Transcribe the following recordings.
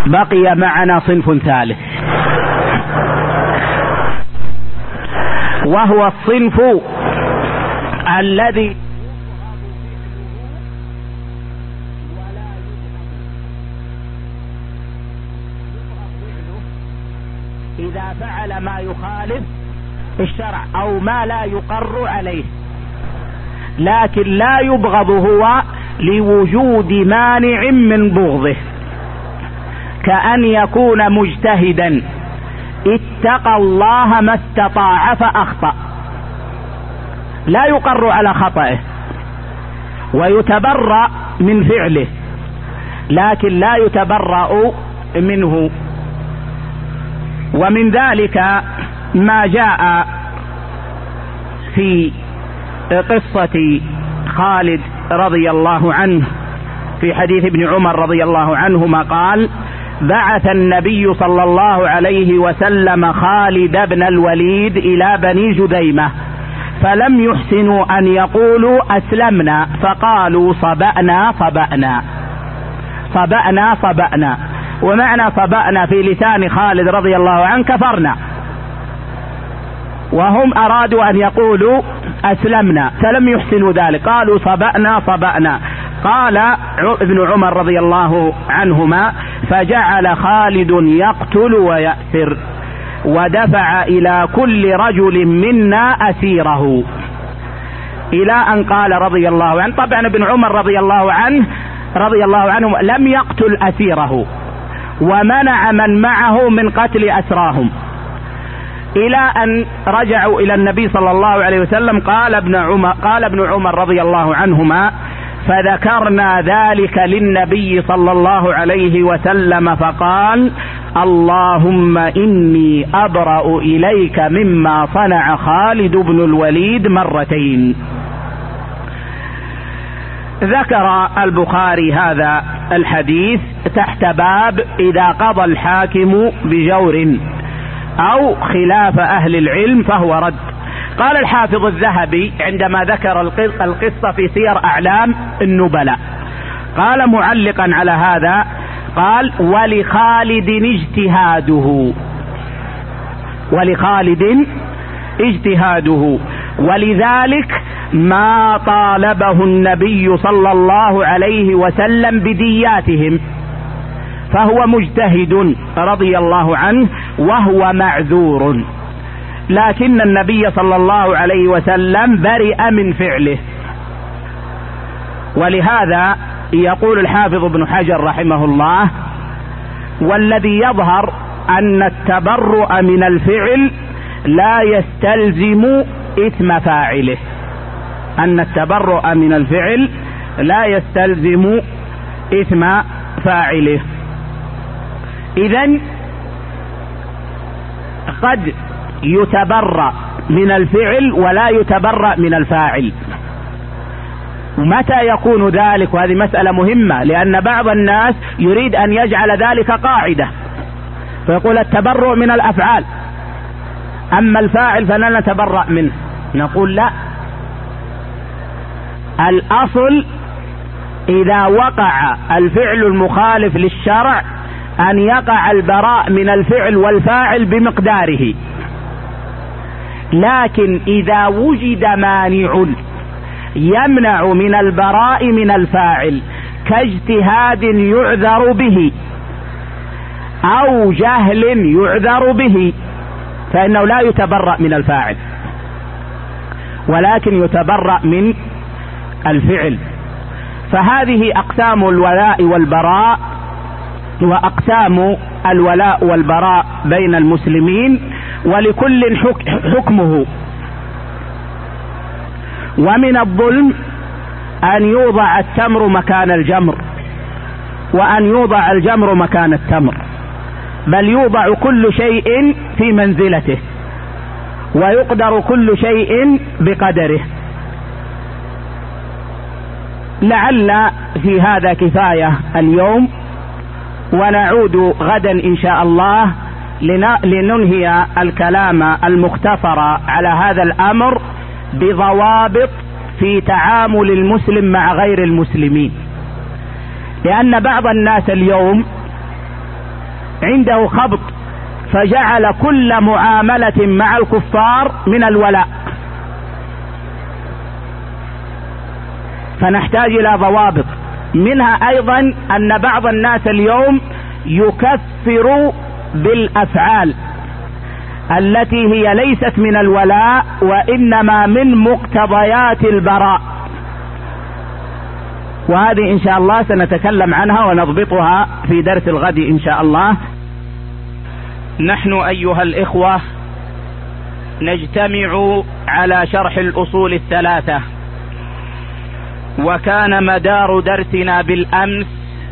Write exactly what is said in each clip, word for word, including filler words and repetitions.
بقي معنا صنف ثالث، وهو الصنف الذي إذا فعل ما يخالف الشرع أو ما لا يقر عليه، لكن لا يبغض هو لوجود مانع من بغضه، كأن يكون مجتهدا اتقى الله ما استطاع فأخطأ، لا يقر على خطئه ويتبرأ من فعله، لكن لا يتبرأ منه. ومن ذلك ما جاء في قصة خالد رضي الله عنه في حديث ابن عمر رضي الله عنهما قال: بعث النبي صلى الله عليه وسلم خالد بن الوليد إلى بني جذيمة، فلم يحسنوا أن يقولوا أسلمنا، فقالوا صبأنا صبأنا صبأنا صبأنا. ومعنى صبأنا في لسان خالد رضي الله عنه كفرنا، وهم أرادوا أن يقولوا أسلمنا فلم يحسنوا ذلك، قالوا صبأنا صبأنا. قال ابن عمر رضي الله عنهما: فجعل خالد يقتل ويأسر، ودفع إلى كل رجل منا أسيره، إلى أن قال رضي الله عنه. طبعا ابن عمر رضي الله عنه رضي الله عنه لم يقتل أسيره، ومنع من معه من قتل أسراهم، إلى أن رجعوا إلى النبي صلى الله عليه وسلم. قال ابن عمر قال ابن عمر رضي الله عنهما: فذكرنا ذلك للنبي صلى الله عليه وسلم، فقال: اللهم إني أبرأ إليك مما صنع خالد بن الوليد مرتين. ذكر البخاري هذا الحديث تحت باب إذا قضى الحاكم بجور أو خلاف أهل العلم فهو رد. قال الحافظ الذهبي عندما ذكر القصة في سير أعلام النبلاء، قال معلقا على هذا، قال: ولخالد اجتهاده ولخالد اجتهاده ولذلك ما طالبه النبي صلى الله عليه وسلم بدياتهم، فهو مجتهد رضي الله عنه وهو معذور، لكن النبي صلى الله عليه وسلم برئ من فعله. ولهذا يقول الحافظ ابن حجر رحمه الله: والذي يظهر أن التبرؤ من الفعل لا يستلزم إثم فاعله، أن التبرؤ من الفعل لا يستلزم إثم فاعله. إذن قد يتبرأ من الفعل ولا يتبرأ من الفاعل. متى يكون ذلك؟ وهذه مسألة مهمة، لأن بعض الناس يريد أن يجعل ذلك قاعدة، فيقول التبرؤ من الأفعال، أما الفاعل فلا نتبرأ منه. نقول لا، الأصل إذا وقع الفعل المخالف للشرع أن يقع البراء من الفعل والفاعل بمقداره، لكن إذا وجد مانع يمنع من البراء من الفاعل كاجتهاد يعذر به أو جهل يعذر به، فإنه لا يتبرأ من الفاعل ولكن يتبرأ من الفعل. فهذه أقسام الولاء والبراء وأقسام الولاء والبراء بين المسلمين، ولكل حكمه. ومن الظلم أن يوضع التمر مكان الجمر، وأن يوضع الجمر مكان التمر، بل يوضع كل شيء في منزلته، ويقدر كل شيء بقدره. لعل في هذا كفاية اليوم، ونعود غدا إن شاء الله لننهي الكلام المختصر على هذا الأمر بضوابط في تعامل المسلم مع غير المسلمين. لأن بعض الناس اليوم عنده خبط فجعل كل معاملة مع الكفار من الولاء. فنحتاج إلى ضوابط، منها أيضا أن بعض الناس اليوم يكفر بالأفعال التي هي ليست من الولاء وإنما من مقتضيات البراء، وهذه إن شاء الله سنتكلم عنها ونضبطها في درس الغد إن شاء الله. نحن أيها الإخوة نجتمع على شرح الأصول الثلاثة، وكان مدار درسنا بالأمس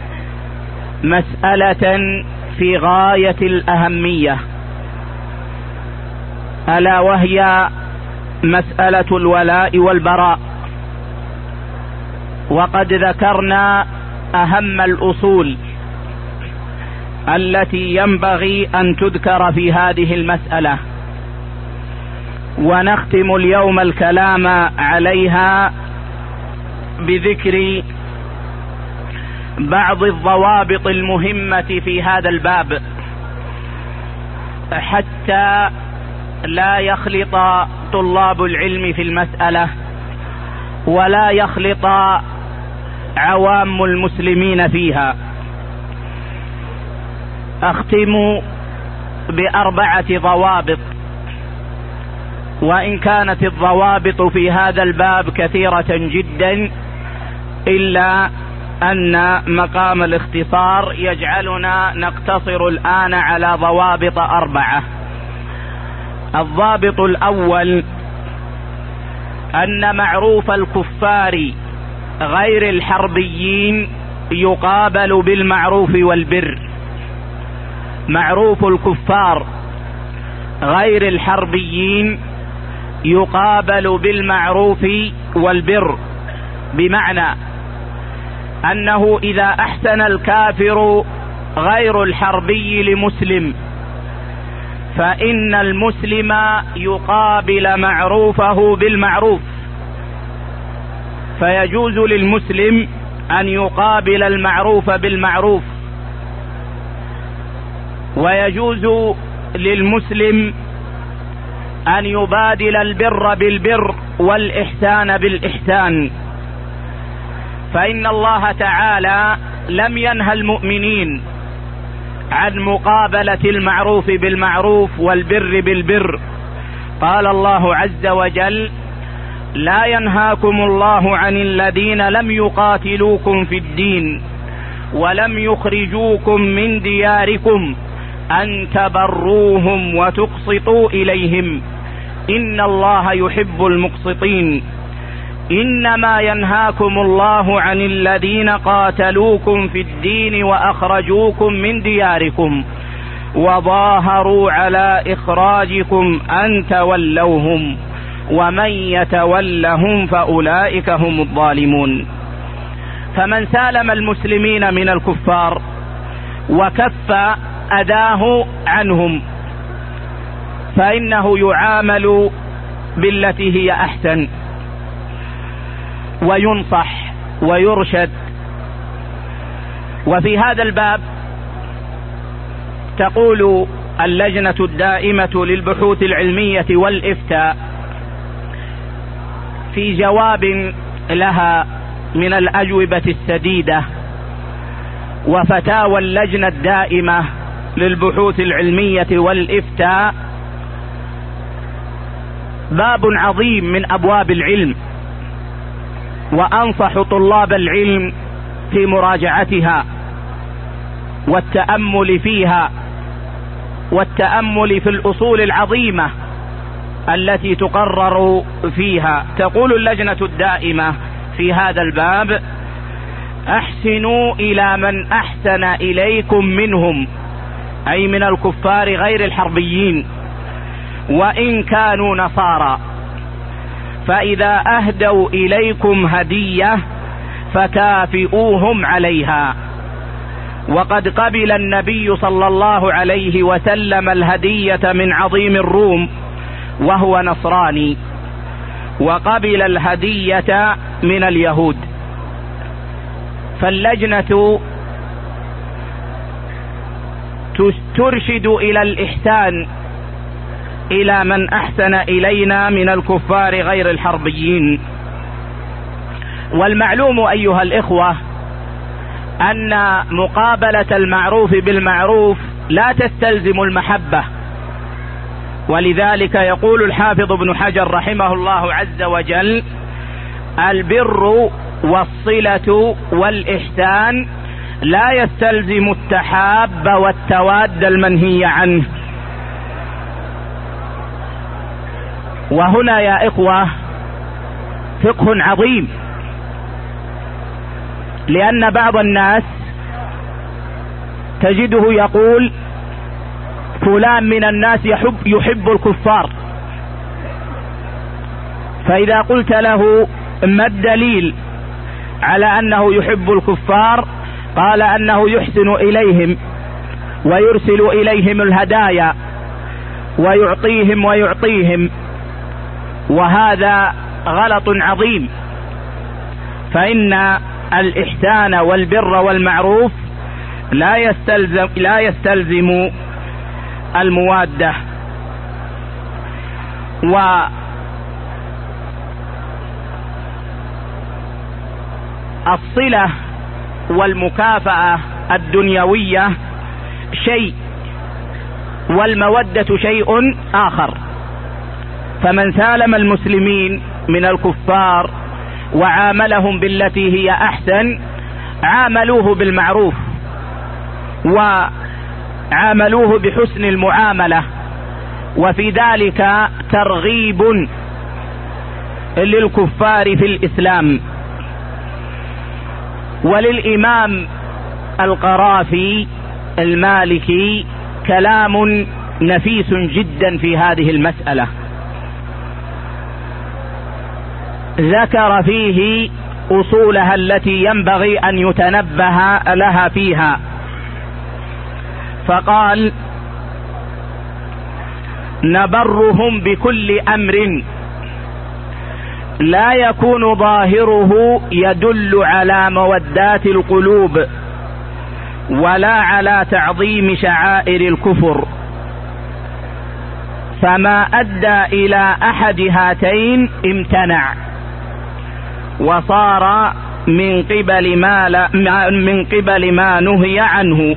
مسألة في غاية الأهمية، ألا وهي مسألة الولاء والبراء، وقد ذكرنا أهم الأصول التي ينبغي أن تذكر في هذه المسألة، ونختم اليوم الكلام عليها بذكر بعض الضوابط المهمة في هذا الباب، حتى لا يخلط طلاب العلم في المسألة ولا يخلط عوام المسلمين فيها. أختم بأربعة ضوابط، وإن كانت الضوابط في هذا الباب كثيرة جدا إلا أن مقام الاختصار يجعلنا نقتصر الآن على ضوابط أربعة. الضابط الأول أن معروف الكفار غير الحربيين يقابل بالمعروف والبر. معروف الكفار غير الحربيين يقابل بالمعروف والبر، بمعنى أنه إذا أحسن الكافر غير الحربي لمسلم فإن المسلم يقابل معروفه بالمعروف، فيجوز للمسلم أن يقابل المعروف بالمعروف، ويجوز للمسلم أن يبادل البر بالبر والإحسان بالإحسان، فإن الله تعالى لم ينهى المؤمنين عن مقابلة المعروف بالمعروف والبر بالبر. قال الله عز وجل: لا ينهاكم الله عن الذين لم يقاتلوكم في الدين ولم يخرجوكم من دياركم أن تبروهم وتقسطوا إليهم إن الله يحب المقسطين. إنما ينهاكم الله عن الذين قاتلوكم في الدين وأخرجوكم من دياركم وظاهروا على إخراجكم أن تولوهم ومن يتولهم فأولئك هم الظالمون. فمن سالم المسلمين من الكفار وكف أداه عنهم فإنه يعامل بالتي هي أحسن، وينصح ويرشد. وفي هذا الباب تقول اللجنة الدائمة للبحوث العلمية والإفتاء في جواب لها من الأجوبة السديدة وفتاوى اللجنة الدائمة للبحوث العلمية والإفتاء: باب عظيم من أبواب العلم، وأنصح طلاب العلم في مراجعتها والتأمل فيها والتأمل في الأصول العظيمة التي تقرر فيها. تقول اللجنة الدائمة في هذا الباب: أحسنوا إلى من أحسن إليكم منهم، أي من الكفار غير الحربيين، وإن كانوا نصارى، فإذا أهدوا إليكم هدية فكافئوهم عليها. وقد قبل النبي صلى الله عليه وسلم الهدية من عظيم الروم وهو نصراني، وقبل الهدية من اليهود. فاللجنة ترشد إلى الإحسان إلى من أحسن إلينا من الكفار غير الحربيين. والمعلوم أيها الإخوة أن مقابلة المعروف بالمعروف لا تستلزم المحبة، ولذلك يقول الحافظ ابن حجر رحمه الله عز وجل: البر والصلة والإحسان لا يستلزم التحاب والتواد المنهي عنه. وهنا يا إخوة فقه عظيم، لأن بعض الناس تجده يقول فلان من الناس يحب, يحب الكفار، فإذا قلت له ما الدليل على أنه يحب الكفار؟ قال أنه يحسن إليهم ويرسل إليهم الهدايا ويعطيهم ويعطيهم، وهذا غلط عظيم. فإن الإحسان والبر والمعروف لا يستلزم لا يستلزم الموادة. والصلة والمكافأة الدنيوية شيء، والمودة شيء آخر. فمن سالم المسلمين من الكفار وعاملهم بالتي هي أحسن عاملوه بالمعروف وعاملوه بحسن المعاملة، وفي ذلك ترغيب للكفار في الإسلام. وللإمام القرافي المالكي كلام نفيس جدا في هذه المسألة، ذكر فيه أصولها التي ينبغي أن يتنبه لها فيها، فقال: نبرهم بكل أمر لا يكون ظاهره يدل على مودات القلوب ولا على تعظيم شعائر الكفر، فما أدى إلى أحد هاتين امتنع، وصار من قبل ما لا من قبل ما نهي عنه.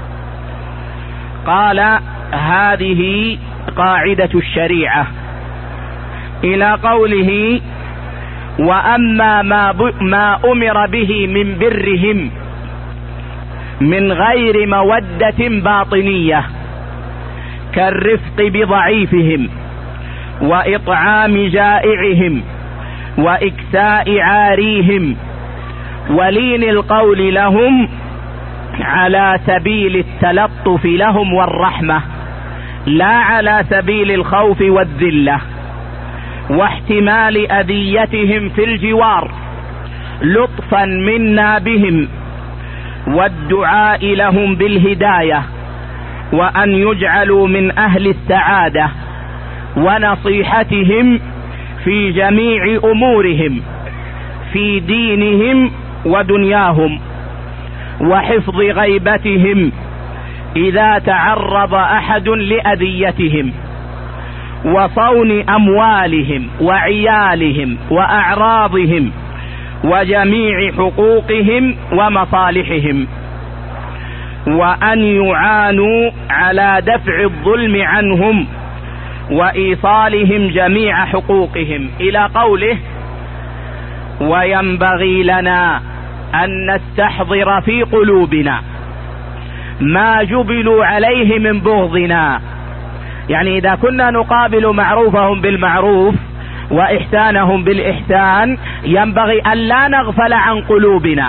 قال: هذه قاعدة الشريعة، إلى قوله: وأما ما, ما أمر به من برهم من غير مودة باطنية كالرفق بضعيفهم وإطعام جائعهم وإكساء عاريهم ولين القول لهم على سبيل التلطف لهم والرحمة، لا على سبيل الخوف والذلة، واحتمال أذيتهم في الجوار لطفا منا بهم، والدعاء لهم بالهداية وأن يجعلوا من أهل السعادة، ونصيحتهم في جميع أمورهم في دينهم ودنياهم، وحفظ غيبتهم إذا تعرض أحد لأذيتهم، وصون أموالهم وعيالهم وأعراضهم وجميع حقوقهم ومصالحهم، وأن يعانوا على دفع الظلم عنهم وإيصالهم جميع حقوقهم، إلى قوله: وينبغي لنا أن نستحضر في قلوبنا ما جبلوا عليه من بغضنا. يعني إذا كنا نقابل معروفهم بالمعروف وإحسانهم بالإحسان ينبغي أن لا نغفل عن قلوبنا،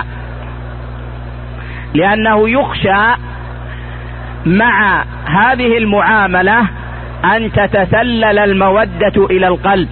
لأنه يخشى مع هذه المعاملة أن تتسلل المودة إلى القلب،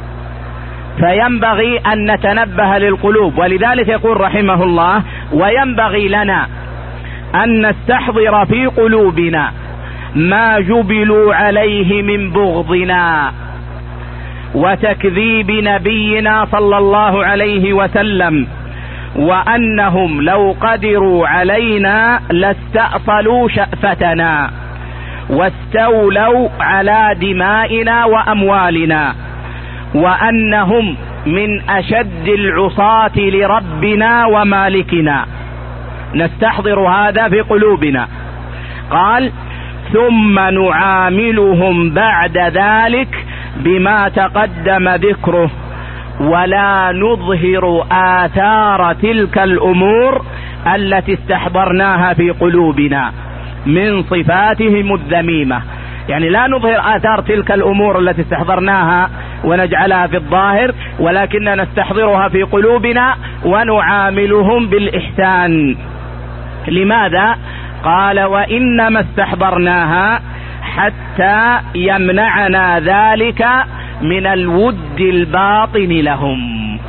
فينبغي أن نتنبه للقلوب. ولذلك يقول رحمه الله: وينبغي لنا أن نستحضر في قلوبنا ما جبلوا عليه من بغضنا وتكذيب نبينا صلى الله عليه وسلم وأنهم لو قدروا علينا لاستأصلوا شأفتنا واستولوا على دمائنا وأموالنا، وأنهم من أشد العصاة لربنا ومالكنا. نستحضر هذا في قلوبنا. قال: ثم نعاملهم بعد ذلك بما تقدم ذكره، ولا نظهر آثار تلك الأمور التي استحضرناها في قلوبنا من صفاتهم الذميمة. يعني لا نظهر آثار تلك الأمور التي استحضرناها ونجعلها في الظاهر، ولكننا نستحضرها في قلوبنا ونعاملهم بالإحسان. لماذا؟ قال: وإنما استحضرناها حتى يمنعنا ذلك من الود الباطن لهم،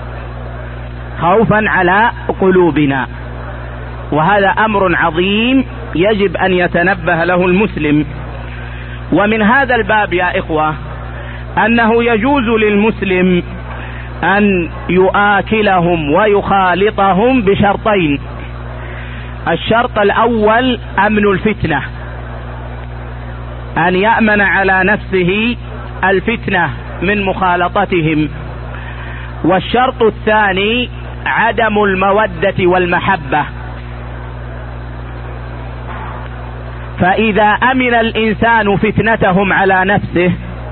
خوفا على قلوبنا. وهذا أمر عظيم يجب أن يتنبه له المسلم. ومن هذا الباب يا إخوة أنه يجوز للمسلم أن يؤاكلهم ويخالطهم بشرطين. الشرط الأول أمن الفتنة، أن يأمن على نفسه الفتنة من مخالطتهم. والشرط الثاني عدم المودة والمحبة. فإذا أمن الإنسان فتنتهم على نفسه،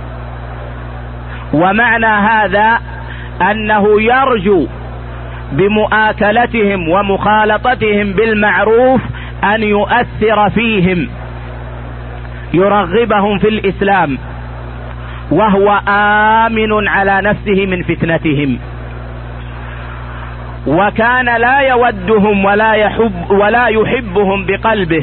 ومعنى هذا أنه يرجو بمؤاكلتهم ومخالطتهم بالمعروف أن يؤثر فيهم، يرغبهم في الإسلام، وهو آمن على نفسه من فتنتهم. وكان لا يودهم ولا يحب ولا يحبهم بقلبه،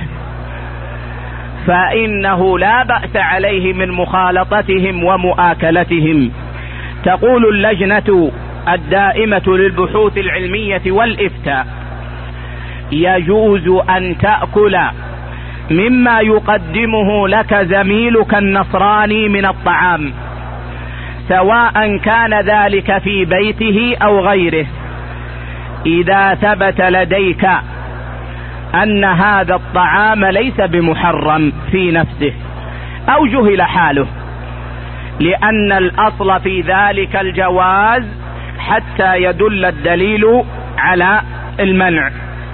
فإنه لا بأس عليه من مخالطتهم ومؤاكلتهم. تقول اللجنة الدائمة للبحوث العلمية والإفتاء: يجوز أن تأكل مما يقدمه لك زميلك النصراني من الطعام، سواء كان ذلك في بيته أو غيره، إذا ثبت لديك أن هذا الطعام ليس بمحرم في نفسه أو جهل حاله، لأن الأصل في ذلك الجواز حتى يدل الدليل على المنع.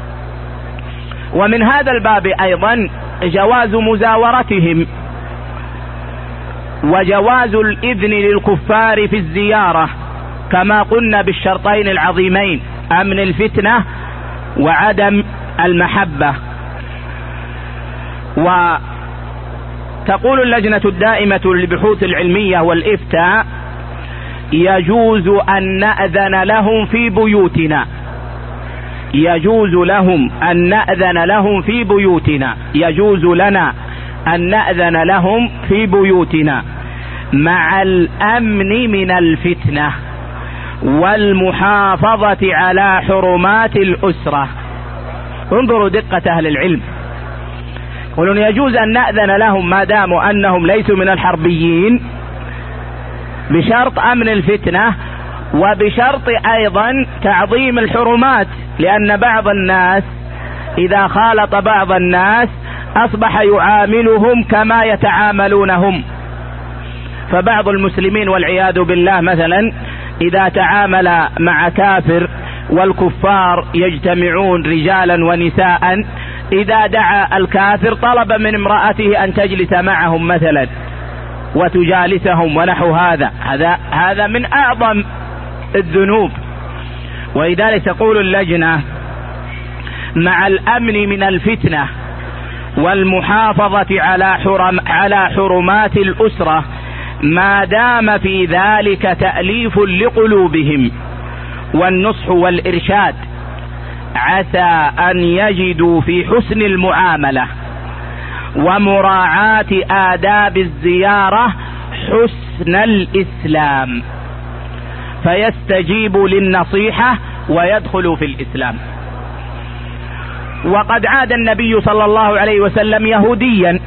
ومن هذا الباب أيضا جواز مزاورتهم، وجواز الإذن للكفار في الزيارة، كما قلنا بالشرطين العظيمين: أمن الفتنة وعدم المحبة. وتقول اللجنة الدائمة للبحوث العلمية والإفتاء: يجوز أن نأذن لهم في بيوتنا، يجوز لهم أن نأذن لهم في بيوتنا، يجوز لنا أن نأذن لهم في بيوتنا مع الأمن من الفتنة والمحافظة على حرمات الأسرة. انظروا دقة أهل العلم، يقولون يجوز أن نأذن لهم ما داموا أنهم ليسوا من الحربيين، بشرط أمن الفتنة، وبشرط أيضا تعظيم الحرمات، لأن بعض الناس إذا خالط بعض الناس أصبح يعاملهم كما يتعاملونهم. فبعض المسلمين والعياذ بالله مثلا إذا تعامل مع كافر، والكفار يجتمعون رجالا ونساء، إذا دعا الكافر طلب من امرأته أن تجلس معهم مثلا وتجالسهم ونحو هذا، هذا هذا من أعظم الذنوب. ولذلك تقول اللجنة: مع الأمن من الفتنة والمحافظة على حرم على حرمات الأسرة، ما دام في ذلك تأليف لقلوبهم والنصح والإرشاد، عسى أن يجدوا في حسن المعاملة ومراعاة آداب الزيارة حسن الإسلام، فيستجيب للنصيحة ويدخل في الإسلام. وقد عاد النبي صلى الله عليه وسلم يهوديا،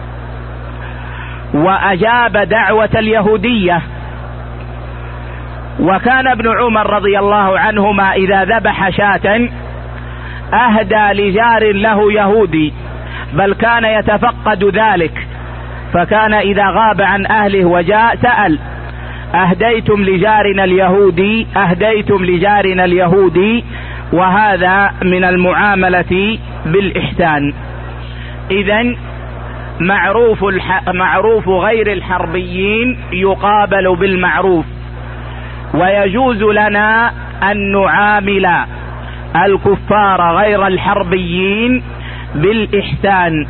وأجاب دعوة اليهودية، وكان ابن عمر رضي الله عنهما إذا ذبح شاة أهدى لجار له يهودي، بل كان يتفقد ذلك، فكان إذا غاب عن أهله وجاء سأل: أهديتم لجارنا اليهودي أهديتم لجارنا اليهودي وهذا من المعاملة بالإحسان. إذن معروف, الح... معروف غير الحربيين يقابل بالمعروف، ويجوز لنا أن نعامل الكفار غير الحربيين بالإحسان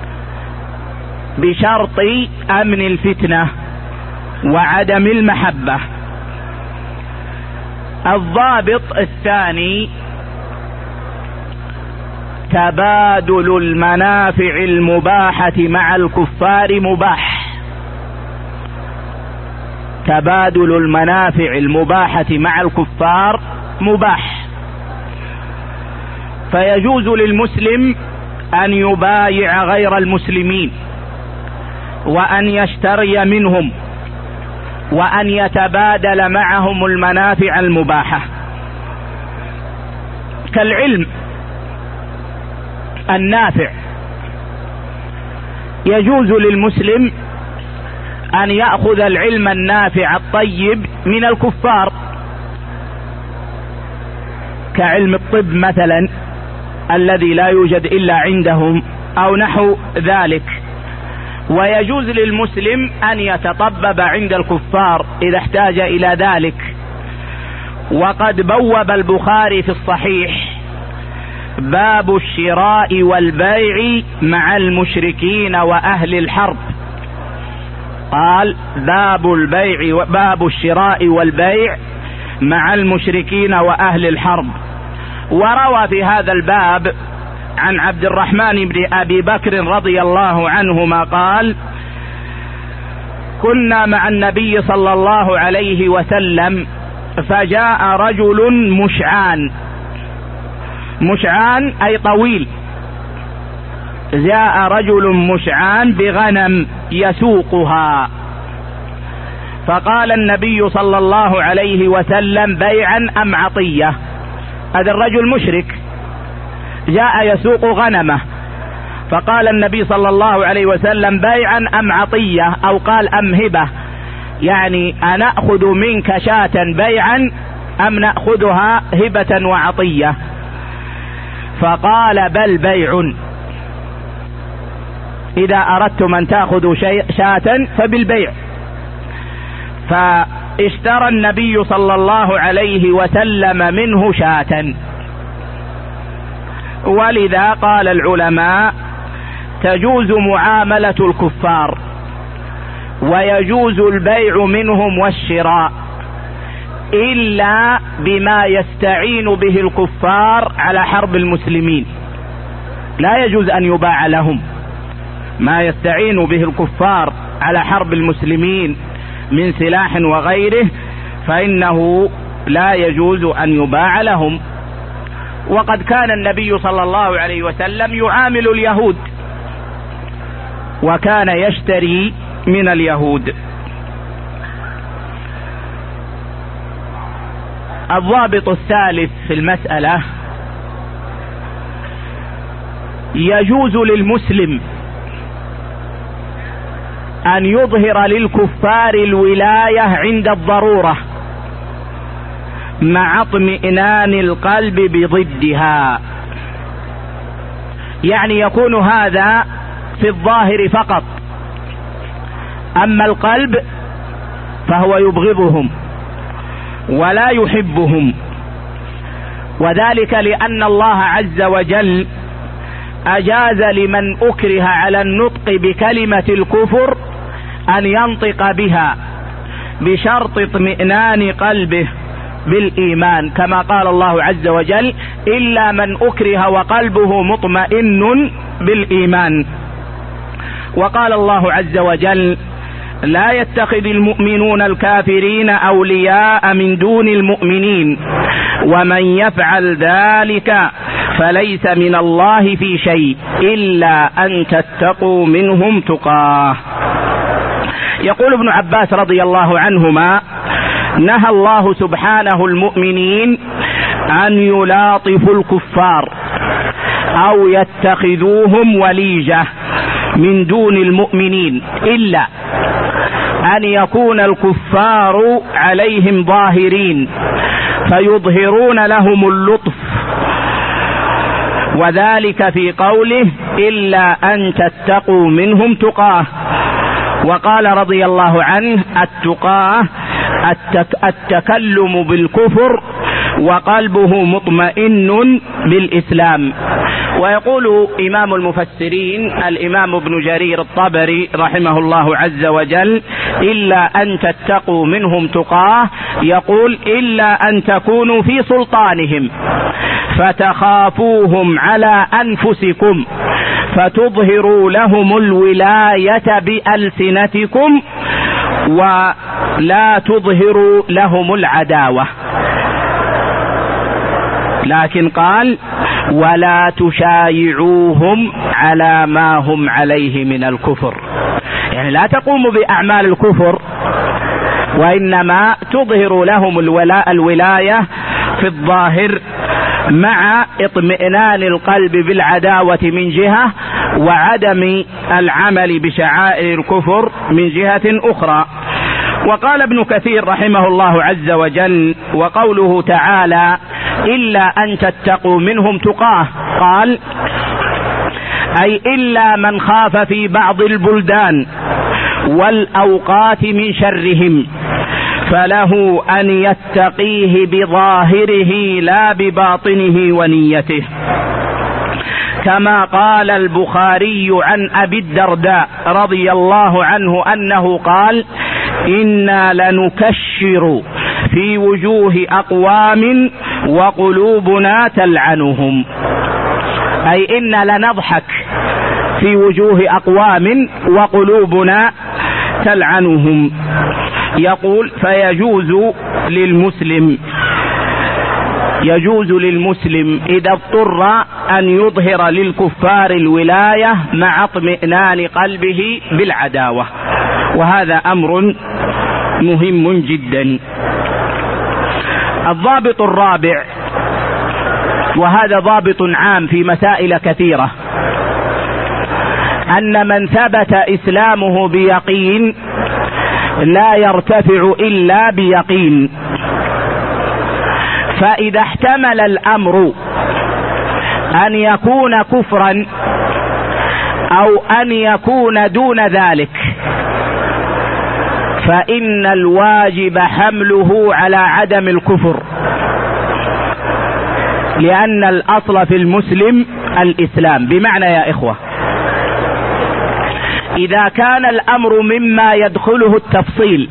بشرط أمن الفتنة وعدم المحبة. الضابط الثاني تبادل المنافع المباحة مع الكفار مباح. تبادل المنافع المباحة مع الكفار مباح، فيجوز للمسلم أن يبايع غير المسلمين، وأن يشتري منهم، وأن يتبادل معهم المنافع المباحة كالعلم النافع. يجوز للمسلم أن يأخذ العلم النافع الطيب من الكفار كعلم الطب مثلا الذي لا يوجد إلا عندهم أو نحو ذلك. ويجوز للمسلم أن يتطبب عند الكفار إذا احتاج إلى ذلك. وقد بوب البخاري في الصحيح باب الشراء والبيع مع المشركين وأهل الحرب، قال باب البيع باب الشراء والبيع مع المشركين وأهل الحرب. وروى في هذا الباب عن عبد الرحمن بن أبي بكر رضي الله عنهما قال: كنا مع النبي صلى الله عليه وسلم فجاء رجل مشعان، مشعان أي طويل، جاء رجل مشعان بغنم يسوقها، فقال النبي صلى الله عليه وسلم: بيعا أم عطية؟ هذا الرجل مشرك جاء يسوق غنمه، فقال النبي صلى الله عليه وسلم: بيعا أم عطية؟ أو قال أم هبة، يعني أنأخذ منك شاة بيعا أم نأخذها هبة وعطية؟ فقال: بل بيع، إذا أردتم أن تأخذوا شاة فبالبيع. فاشترى النبي صلى الله عليه وسلم منه شاة. ولذا قال العلماء: تجوز معاملة الكفار، ويجوز البيع منهم والشراء، إلا بما يستعين به الكفار على حرب المسلمين، لا يجوز أن يباع لهم ما يستعين به الكفار على حرب المسلمين من سلاح وغيره، فإنه لا يجوز أن يباع لهم. وقد كان النبي صلى الله عليه وسلم يعامل اليهود، وكان يشتري من اليهود. الضابط الثالث في المسألة: يجوز للمسلم أن يظهر للكفار الولاية عند الضرورة مع اطمئنان القلب بضدها، يعني يكون هذا في الظاهر فقط، أما القلب فهو يبغضهم ولا يحبهم، وذلك لأن الله عز وجل أجاز لمن أكره على النطق بكلمة الكفر أن ينطق بها بشرط اطمئنان قلبه بالإيمان، كما قال الله عز وجل: إلا من أكره وقلبه مطمئن بالإيمان. وقال الله عز وجل: لا يتخذ المؤمنون الكافرين أولياء من دون المؤمنين ومن يفعل ذلك فليس من الله في شيء إلا أن تتقوا منهم تقاه. يقول ابن عباس رضي الله عنهما: نهى الله سبحانه المؤمنين أن يلاطفوا الكفار أو يتخذوهم وليجة من دون المؤمنين، إلا أن يكون الكفار عليهم ظاهرين فيظهرون لهم اللطف، وذلك في قوله إلا أن تتقوا منهم تقاه. وقال رضي الله عنه التقاه التك التكلم بالكفر وقلبه مطمئن بالإسلام. ويقول إمام المفسرين الإمام ابن جرير الطبري رحمه الله عز وجل إلا أن تتقوا منهم تقاه، يقول إلا أن تكونوا في سلطانهم فتخافوهم على أنفسكم فتظهروا لهم الولاية بألسنتكم ولا تظهروا لهم العداوة. لكن قال ولا تشايعوهم على ما هم عليه من الكفر، يعني لا تقوموا بأعمال الكفر، وإنما تظهر لهم الولاء الولاية في الظاهر مع اطمئنان القلب بالعداوة من جهة، وعدم العمل بشعائر الكفر من جهة أخرى. وقال ابن كثير رحمه الله عز وجل وقوله تعالى إلا أن تتقوا منهم تقاه، قال أي إلا من خاف في بعض البلدان والأوقات من شرهم فله أن يتقيه بظاهره لا بباطنه ونيته، كما قال البخاري عن أبي الدرداء رضي الله عنه أنه قال إنا لنكشر في وجوه أقوام وقلوبنا تلعنهم، أي إنا لنضحك في وجوه أقوام وقلوبنا تلعنهم. يقول فيجوز للمسلم يجوز للمسلم إذا اضطر أن يظهر للكفار الولاية مع اطمئنان قلبه بالعداوة، وهذا أمر مهم جدا. الضابط الرابع، وهذا ضابط عام في مسائل كثيرة، أن من ثبت إسلامه بيقين لا يرتفع إلا بيقين، فإذا احتمل الأمر أن يكون كفرا أو أن يكون دون ذلك فإن الواجب حمله على عدم الكفر، لأن الأصل في المسلم الإسلام. بمعنى يا إخوة، إذا كان الأمر مما يدخله التفصيل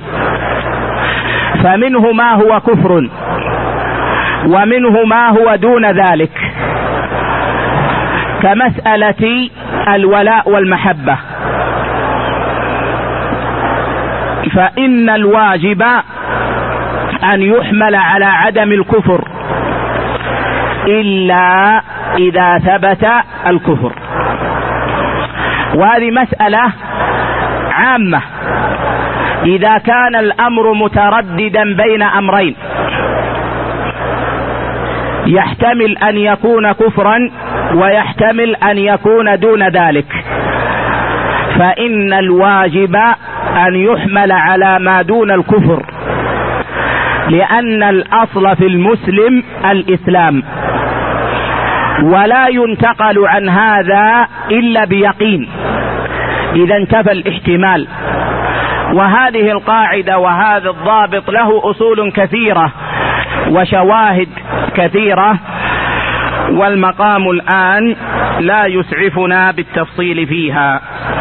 فمنه ما هو كفر ومنه ما هو دون ذلك، كمسألة الولاء والمحبة، فإن الواجب أن يحمل على عدم الكفر إلا إذا ثبت الكفر. وهذه مسألة عامة إذا كان الأمر مترددا بين أمرين، يحتمل أن يكون كفرا ويحتمل أن يكون دون ذلك، فإن الواجب أن يحمل على ما دون الكفر، لأن الأصل في المسلم الإسلام، ولا ينتقل عن هذا إلا بيقين إذا انتفى الاحتمال. وهذه القاعدة وهذا الضابط له أصول كثيرة وشواهد كثيرة، والمقام الآن لا يسعفنا بالتفصيل فيها.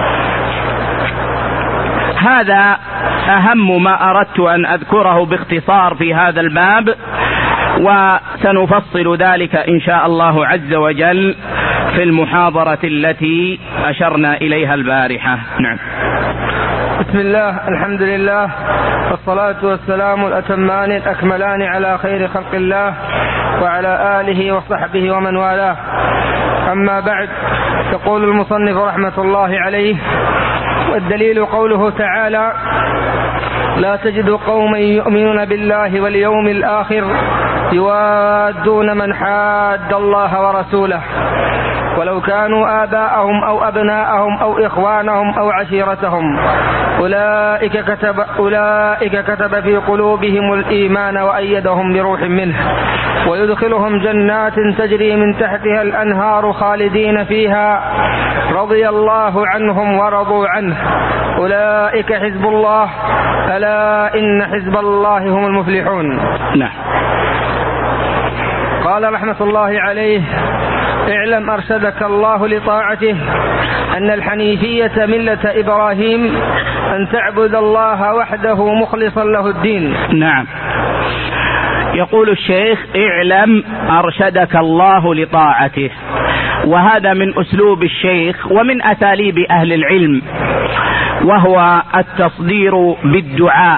هذا أهم ما أردت أن أذكره باختصار في هذا الباب، وسنفصل ذلك إن شاء الله عز وجل في المحاضرة التي أشرنا إليها البارحة. نعم. بسم الله، الحمد لله، والصلاة والسلام الأتمان الأكملان على خير خلق الله وعلى آله وصحبه ومن والاه. أما بعد، يقول المصنف رحمة الله عليه: والدليل قوله تعالى: لا تجد قوما يؤمنون بالله واليوم الآخر يوادون من حاد الله ورسوله ولو كانوا آباءهم أو أبناءهم أو إخوانهم أو عشيرتهم أولئك كتب, أولئك كتب في قلوبهم الإيمان وأيدهم بروح منه ويدخلهم جنات تجري من تحتها الأنهار خالدين فيها رضي الله عنهم ورضوا عنه أولئك حزب الله ألا إن حزب الله هم المفلحون. نعم. قال رحمة الله عليه: اعلم أرشدك الله لطاعته أن الحنيفية ملة إبراهيم أن تعبد الله وحده مخلصا له الدين. نعم. يقول الشيخ: اعلم أرشدك الله لطاعته، وهذا من أسلوب الشيخ ومن أساليب أهل العلم، وهو التصدير بالدعاء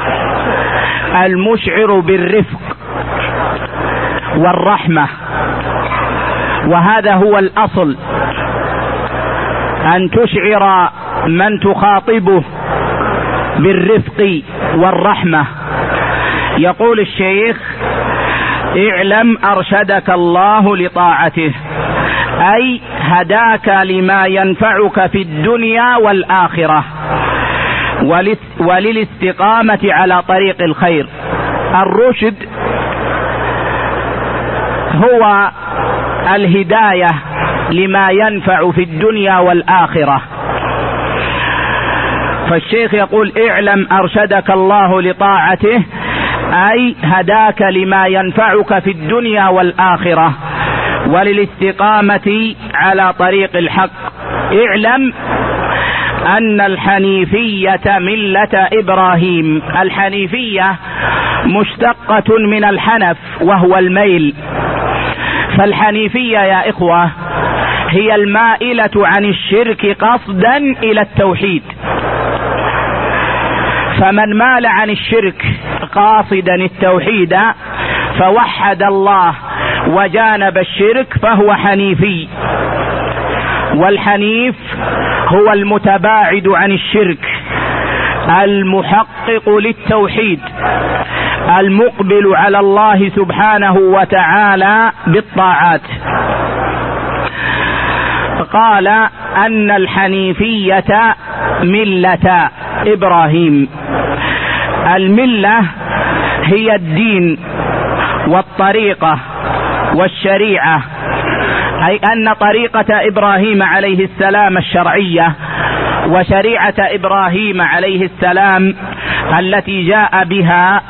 المشعر بالرفق والرحمة، وهذا هو الأصل، أن تشعر من تخاطبه بالرفق والرحمة. يقول الشيخ: اعلم أرشدك الله لطاعته، أي هداك لما ينفعك في الدنيا والآخرة وللاستقامة على طريق الخير. الرشد هو الهداية لما ينفع في الدنيا والآخرة. فالشيخ يقول: اعلم أرشدك الله لطاعته، أي هداك لما ينفعك في الدنيا والآخرة وللاستقامة على طريق الحق. اعلم أن الحنيفية ملة إبراهيم. الحنيفية مشتقة من الحنف وهو الميل، فالحنيفية يا إخوة هي المائلة عن الشرك قصدا إلى التوحيد. فمن مال عن الشرك قاصدا التوحيد فوحد الله وجانب الشرك فهو حنيفي. والحنيف هو المتباعد عن الشرك المحقق للتوحيد المقبل على الله سبحانه وتعالى بالطاعات. قال أن الحنيفية ملة إبراهيم. الملة هي الدين والطريقة والشريعة، أي أن طريقة إبراهيم عليه السلام الشرعية وشريعة إبراهيم عليه السلام التي جاء بها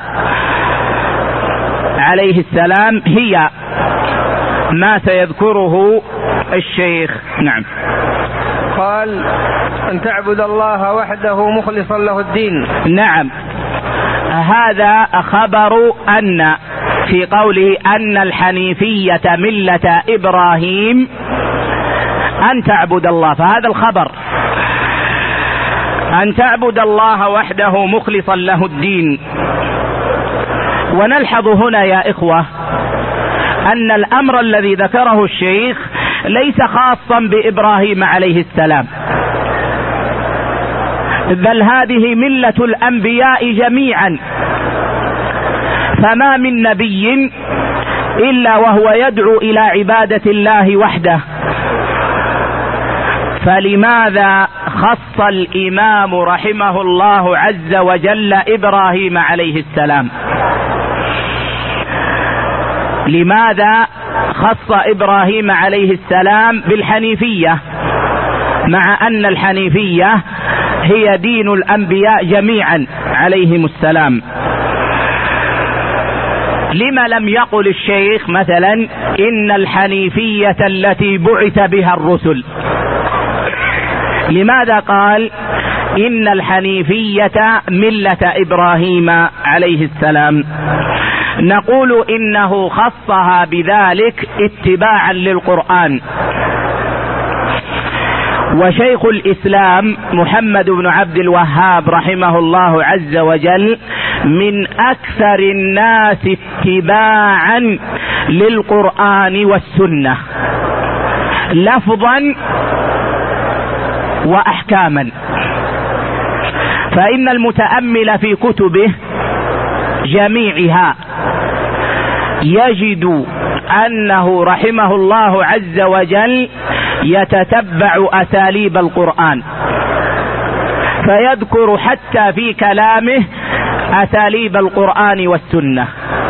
عليه السلام هي ما سيذكره الشيخ. نعم. قال: أن تعبد الله وحده مخلصا له الدين. نعم، هذا خبر أن في قوله أن الحنيفية ملة إبراهيم أن تعبد الله، فهذا الخبر أن تعبد الله وحده مخلصا له الدين. ونلحظ هنا يا إخوة أن الأمر الذي ذكره الشيخ ليس خاصا بإبراهيم عليه السلام، بل هذه ملة الأنبياء جميعا، فما من نبي إلا وهو يدعو إلى عبادة الله وحده. فلماذا خص الإمام رحمه الله عز وجل إبراهيم عليه السلام؟ لماذا خص إبراهيم عليه السلام بالحنيفية مع أن الحنيفية هي دين الأنبياء جميعا عليهم السلام؟ لما لم يقل الشيخ مثلا إن الحنيفية التي بعث بها الرسل؟ لماذا قال إن الحنيفية ملة إبراهيم عليه السلام؟ نقول إنه خصها بذلك اتباعا للقرآن. وشيخ الإسلام محمد بن عبد الوهاب رحمه الله عز وجل من أكثر الناس اتباعا للقرآن والسنة لفظا وأحكاما. فإن المتأمل في كتبه جميعها يجد أنه رحمه الله عز وجل يتتبع أساليب القرآن، فيذكر حتى في كلامه أساليب القرآن والسنة،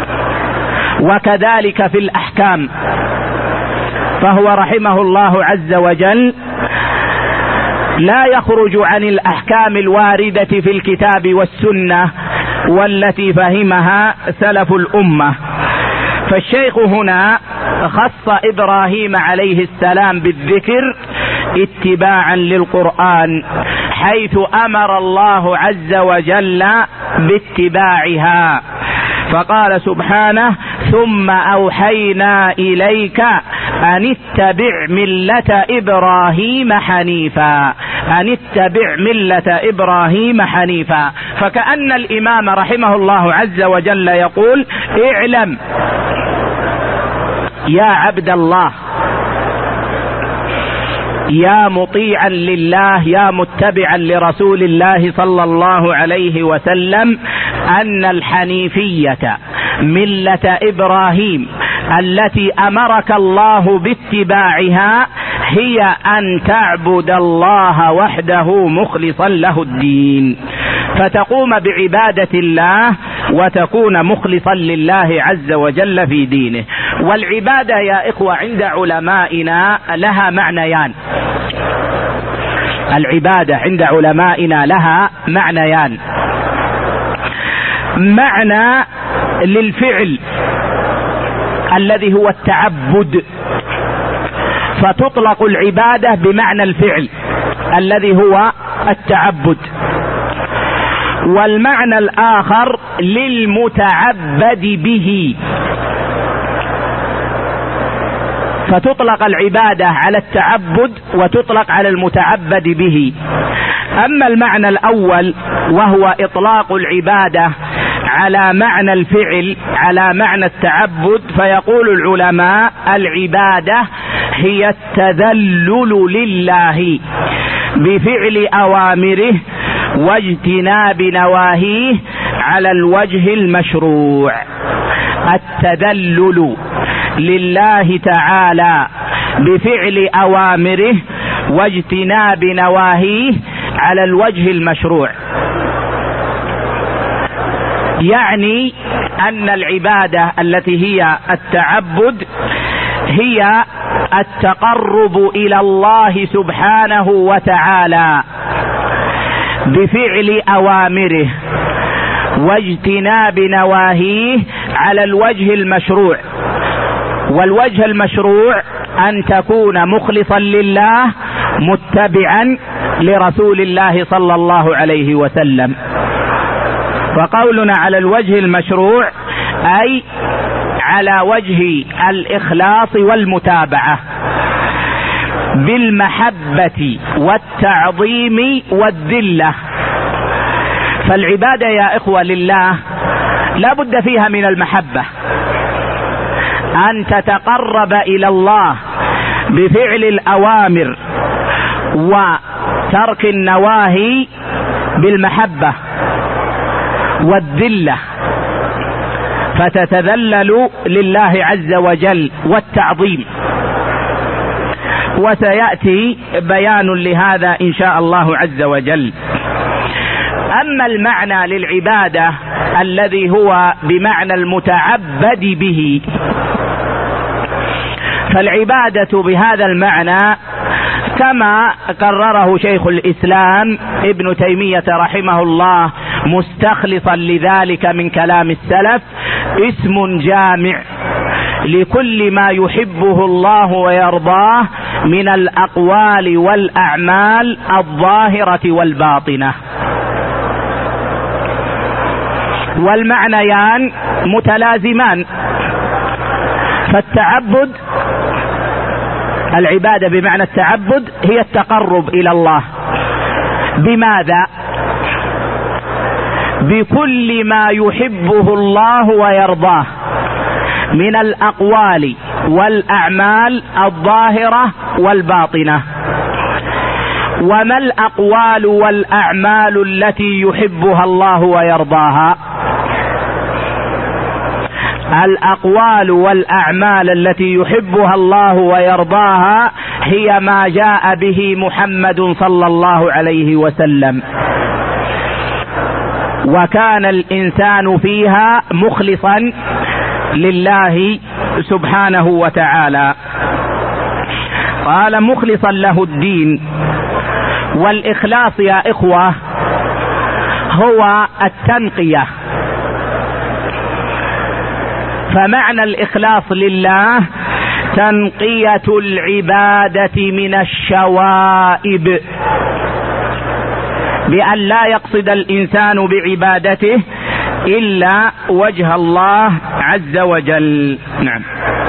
وكذلك في الأحكام. فهو رحمه الله عز وجل لا يخرج عن الأحكام الواردة في الكتاب والسنة والتي فهمها سلف الأمة. فالشيخ هنا خص إبراهيم عليه السلام بالذكر اتباعا للقرآن، حيث أمر الله عز وجل باتباعها، فقال سبحانه: ثم أوحينا إليك أن اتبع ملة إبراهيم حنيفا، أن اتبع ملة إبراهيم حنيفا. فكأن الإمام رحمه الله عز وجل يقول: اعلم يا عبد الله، يا مطيعا لله، يا متبعا لرسول الله صلى الله عليه وسلم، أن الحنيفية ملة إبراهيم التي أمرك الله باتباعها هي أن تعبد الله وحده مخلصا له الدين، فتقوم بعبادة الله وتكون مخلصا لله عز وجل في دينه. والعبادة يا إخوة عند علمائنا لها معنيان، العبادة عند علمائنا لها معنيان: معنى للفعل الذي هو التعبد، فتطلق العبادة بمعنى الفعل الذي هو التعبد. والمعنى الآخر للمتعبد به، فتطلق العبادة على التعبد وتطلق على المتعبد به. أما المعنى الأول وهو إطلاق العبادة على معنى الفعل على معنى التعبد، فيقول العلماء: العبادة هي التذلل لله بفعل أوامره واجتناب نواهيه على الوجه المشروع. التذلل لله تعالى بفعل أوامره واجتناب نواهيه على الوجه المشروع، يعني أن العبادة التي هي التعبد هي التقرب إلى الله سبحانه وتعالى بفعل أوامره واجتناب نواهيه على الوجه المشروع. والوجه المشروع أن تكون مخلصا لله متبعا لرسول الله صلى الله عليه وسلم. فقولنا على الوجه المشروع أي على وجه الإخلاص والمتابعة بالمحبة والتعظيم والذلة. فالعبادة يا إخوة لله لا بد فيها من المحبة، أن تتقرب إلى الله بفعل الأوامر وترك النواهي بالمحبة والذلة، فتتذلل لله عز وجل والتعظيم. وسيأتي بيان لهذا إن شاء الله عز وجل. أما المعنى للعبادة الذي هو بمعنى المتعبد به، فالعبادة بهذا المعنى كما قرره شيخ الإسلام ابن تيمية رحمه الله مستخلصا لذلك من كلام السلف: اسم جامع لكل ما يحبه الله ويرضاه من الأقوال والأعمال الظاهرة والباطنة. والمعنيان متلازمان، فالتعبد العبادة بمعنى التعبد هي التقرب إلى الله بماذا؟ بكل ما يحبه الله ويرضاه من الأقوال والأعمال الظاهرة والباطنة. وما الأقوال والأعمال التي يحبها الله ويرضاها؟ الأقوال والأعمال التي يحبها الله ويرضاها هي ما جاء به محمد صلى الله عليه وسلم، وكان الإنسان فيها مخلصا لله سبحانه وتعالى. قال مخلصا له الدين. والإخلاص يا إخوة هو التنقية، فمعنى الإخلاص لله تنقية العبادة من الشوائب، بأن لا يقصد الإنسان بعبادته إلا وجه الله عز وجل. نعم.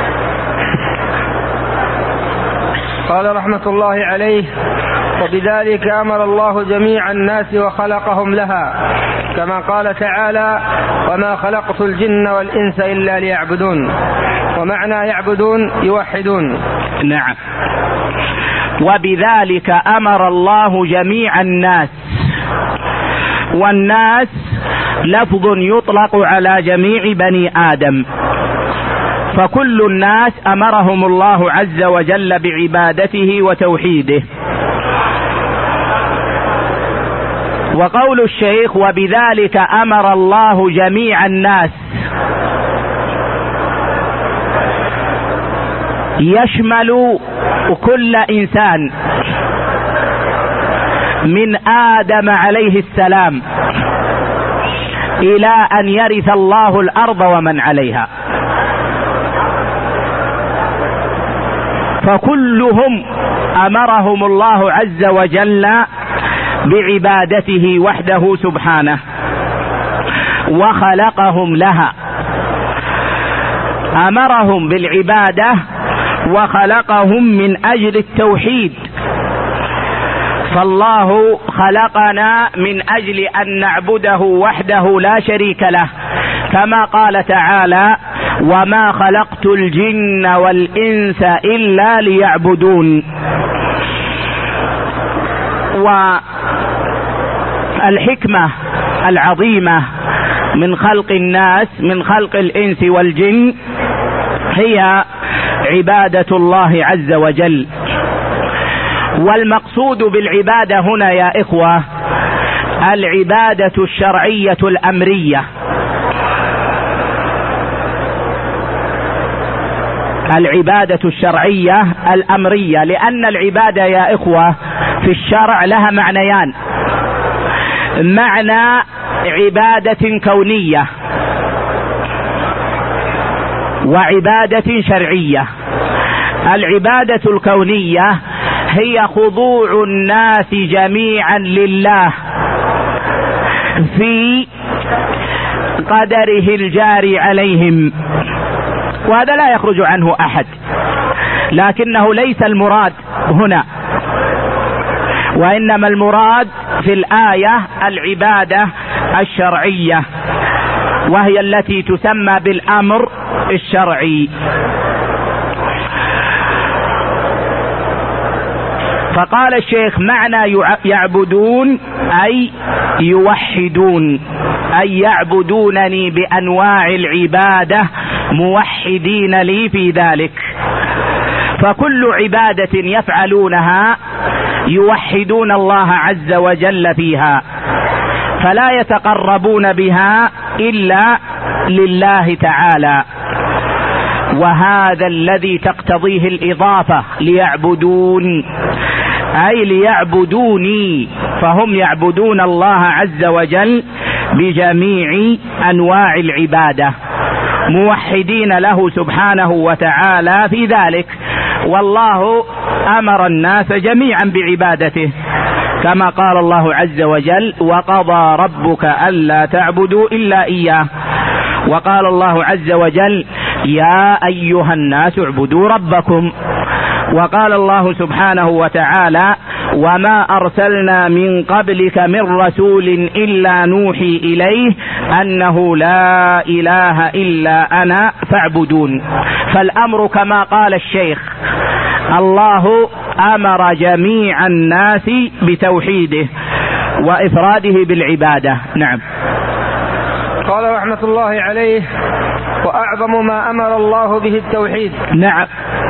قال رحمة الله عليه: وبذلك أمر الله جميع الناس وخلقهم لها، كما قال تعالى: وما خلقت الجن والإنس إلا ليعبدون. ومعنى يعبدون يوحدون. نعم. وبذلك أمر الله جميع الناس، والناس لفظ يطلق على جميع بني آدم، فكل الناس أمرهم الله عز وجل بعبادته وتوحيده. وقول الشيخ: وبذلك أمر الله جميع الناس، يشمل كل إنسان من آدم عليه السلام إلى أن يرث الله الأرض ومن عليها، فكلهم أمرهم الله عز وجل بعبادته وحده سبحانه، وخلقهم لها. أمرهم بالعبادة وخلقهم من أجل التوحيد، فالله خلقنا من أجل أن نعبده وحده لا شريك له، كما قال تعالى: وما خلقت الجن والإنس إلا ليعبدون. والحكمة العظيمة من خلق الناس، من خلق الإنس والجن، هي عبادة الله عز وجل. والمقصود بالعبادة هنا يا إخوة العبادة الشرعية الأمرية، العبادة الشرعية الأمرية، لأن العبادة يا إخوة في الشرع لها معنيان: معنى عبادة كونية وعبادة شرعية. العبادة الكونية هي خضوع الناس جميعا لله في قدره الجاري عليهم، وهذا لا يخرج عنه أحد، لكنه ليس المراد هنا، وإنما المراد في الآية العبادة الشرعية، وهي التي تسمى بالأمر الشرعي. فقال الشيخ: معنى يعبدون أي يوحدون، أي يعبدونني بأنواع العبادة موحدين لي في ذلك. فكل عبادة يفعلونها يوحدون الله عز وجل فيها، فلا يتقربون بها إلا لله تعالى. وهذا الذي تقتضيه الإضافة: ليعبدون، أي ليعبدوني، فهم يعبدون الله عز وجل بجميع أنواع العبادة موحدين له سبحانه وتعالى في ذلك. والله أمر الناس جميعا بعبادته، كما قال الله عز وجل: وقضى ربك ألا تعبدوا إلا إياه. وقال الله عز وجل: يا أيها الناس اعبدوا ربكم. وقال الله سبحانه وتعالى: وما أرسلنا من قبلك من رسول إلا نوحي إليه أنه لا إله إلا أنا فاعبدون. فالأمر كما قال الشيخ: الله أمر جميع الناس بتوحيده وإفراده بالعبادة. نعم. قال رحمة الله عليه: وأعظم ما أمر الله به التوحيد. نعم.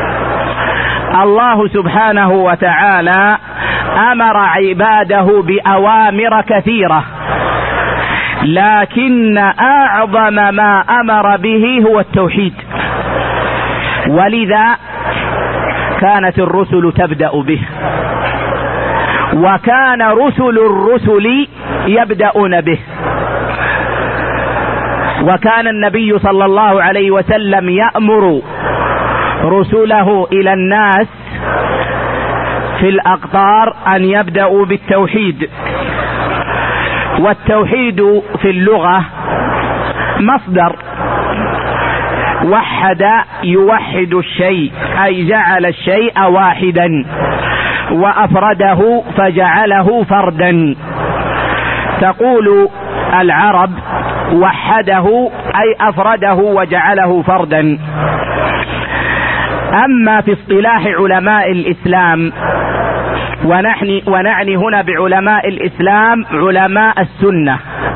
الله سبحانه وتعالى أمر عباده بأوامر كثيرة، لكن أعظم ما أمر به هو التوحيد، ولذا كانت الرسل تبدأ به، وكان رسل الرسل يبدأون به، وكان النبي صلى الله عليه وسلم يأمر رسله إلى الناس في الأقطار أن يبدأوا بالتوحيد. والتوحيد في اللغة مصدر وحد يوحد الشيء، أي جعل الشيء واحدا، وأفرده فجعله فردا. تقول العرب وحده أي أفرده وجعله فردا. أما في اصطلاح علماء الإسلام، ونحن ونعني هنا بعلماء الإسلام علماء السنة،